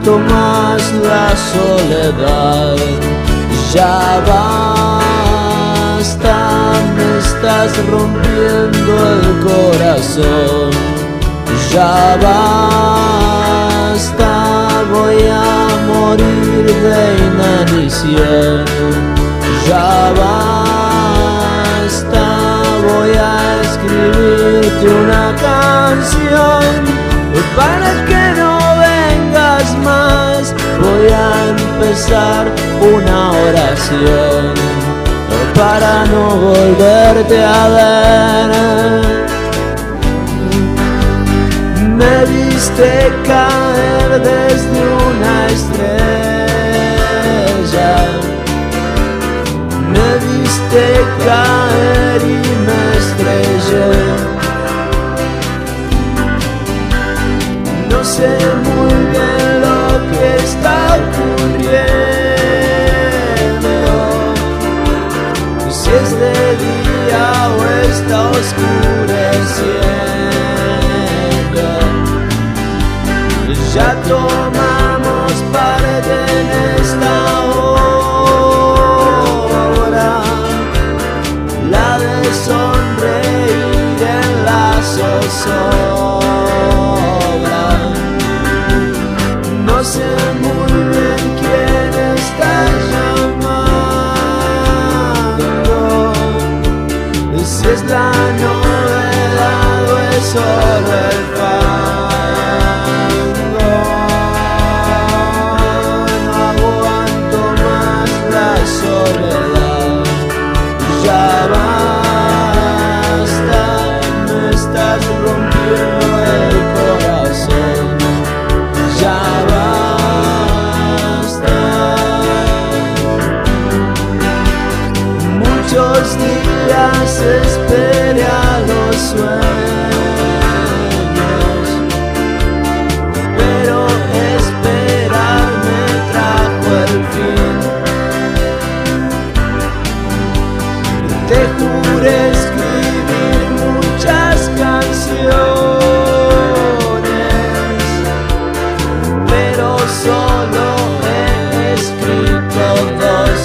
aguanto más la soledad. Ya basta, me estás rompiendo el corazón. Ya basta, voy a morir de inanición. Ya basta, voy a escribirte una canción para que no vengas más. Voy a empezar una oración para no volverte a ver. Me viste caer desde una estrella, me viste caer y me estrellé. No sé muy bien lo que está ocurriendo, si es de día o está oscureciendo. Ya tomamos parte en esta obra, la de sonreír en la zozobra. No sé muy bien quién está llamando, si es la novedad o es solo el fango. No aguanto más la soledad. Ya basta, me estás rompiendo el corazón. Ya basta. Muchos días esperé a los sueños, pero esperar me trajo el fin. Te juré escribir muchas canciones, pero solo he escrito dos.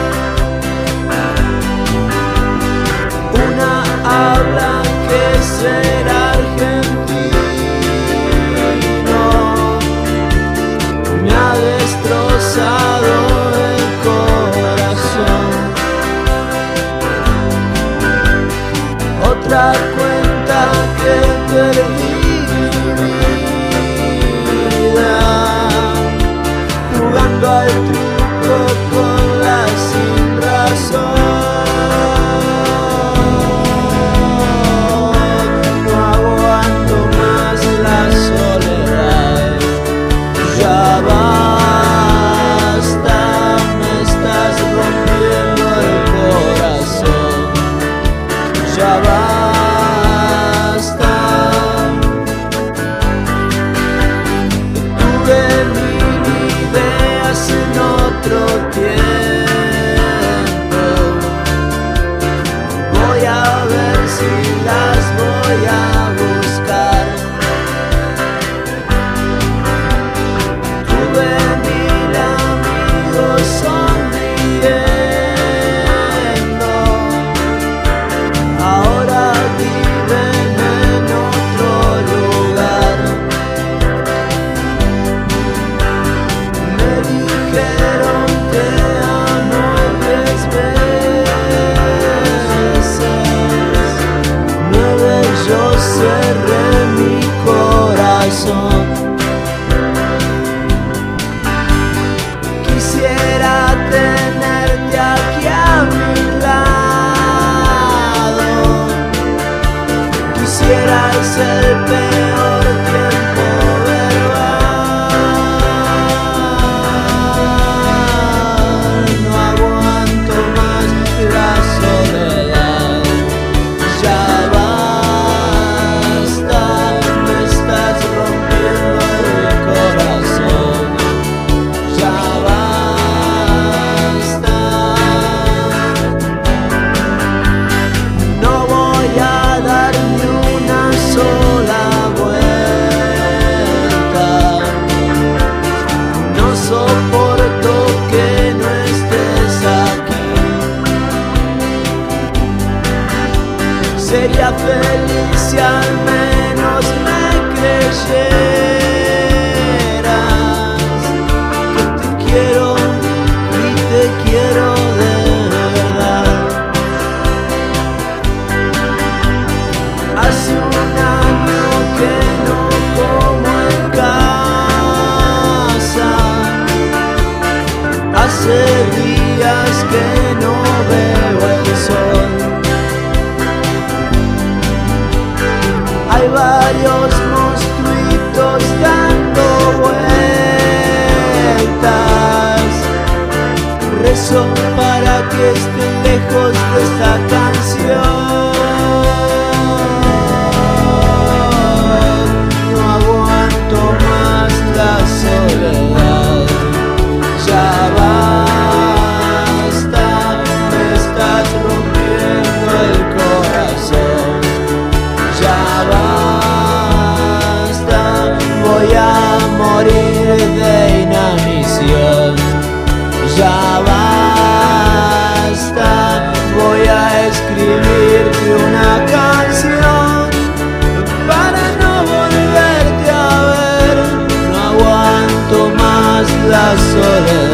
Una habla que ser argentino me ha destrozado el corazón. Otra cuenta que perdí mi vida jugando al truco con la sin razón. No aguanto más la soledad. Ya basta, me estás rompiendo el corazón. Ya basta. Tuve mil ideas en otro tiempo. Voy a ver si las voy a buscar. Tuve mil amigos sonriendo, ahora viven en otro lugar. Me dijeron te amo 10 veces, 9 yo cerré mi corazón. Quisiera tenerte aquí a mi lado. Quisiera ser el peor tiempo verbal. No aguanto más la soledad. Ya basta, me estás rompiendo soledad.